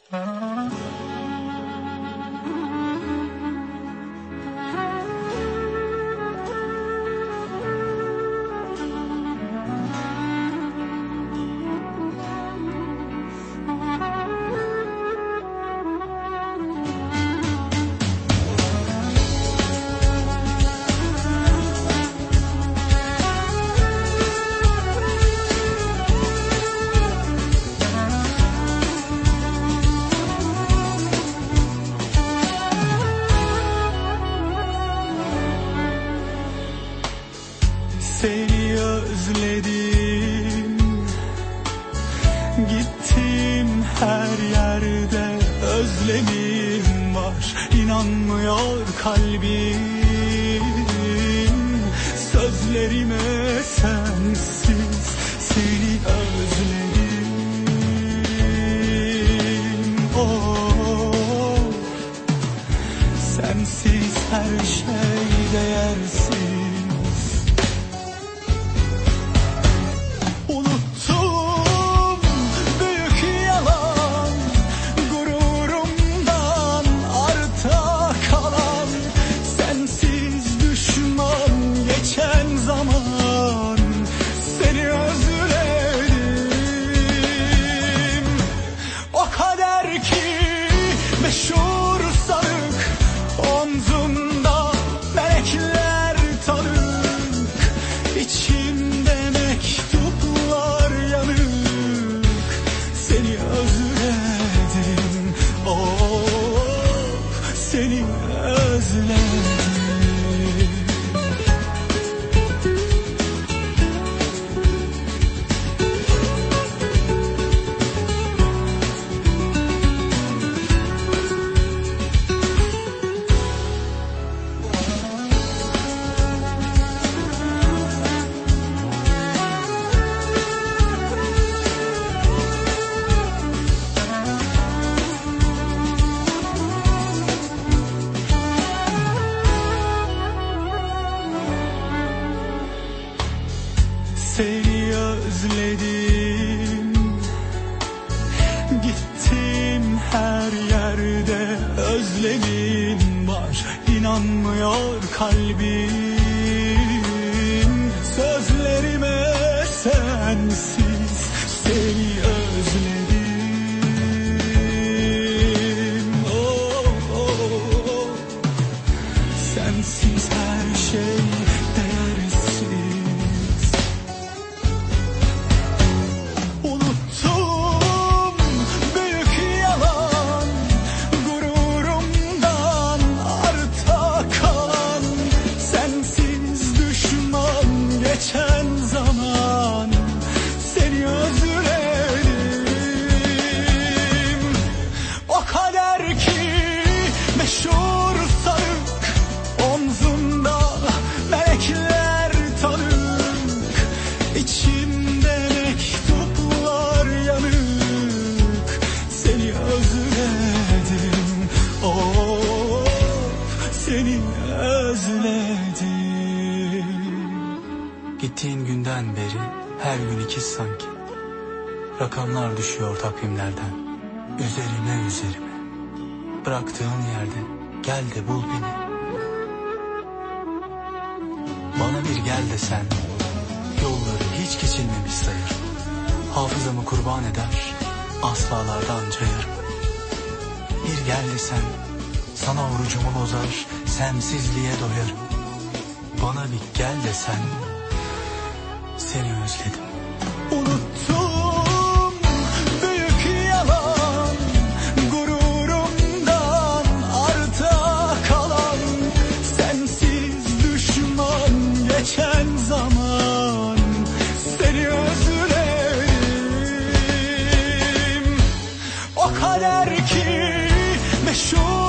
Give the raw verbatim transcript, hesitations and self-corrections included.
Seni özledim, gittim her yerde özlemim var. İnanmıyor kalbim sözlerime, sensiz seni özledim. Oh, sensiz her şey değersiz. Meşhur sarık omzumda melekler tanık, içimde mektuplar yanık. Seni özledim, oh seni özledim. Seni özledim, gittim her yerde özlemim var. İnanmıyor kalbim sözlerime, sensiz seni özledim. Oh, oh, oh. Sensiz her şey değersiz. Geçen zaman seni özledim. O kader ki meşhur sarık omzumda melekler tanık, içimde mektuplar yanık. Seni özledim, oh seni özledim. Gittiğin günden beri her gün ikiz sanki. Rakamlar düşüyor takvimlerden, üzerime üzerime. Bıraktığın yerde gel de bul beni. Bana bir gel desen, yolları hiç geçilmemiş sayır. Hafızamı kurban eder, asfalardan cayır. Bir gel desen, sana orucumu bozar, sensizliğe doyarım. Bana bir gel desen, seni özledim. Unuttum büyük yalan, gururumdan arta kalan. Sensiz düşman geçen zaman seni özledim. O kader ki meşhur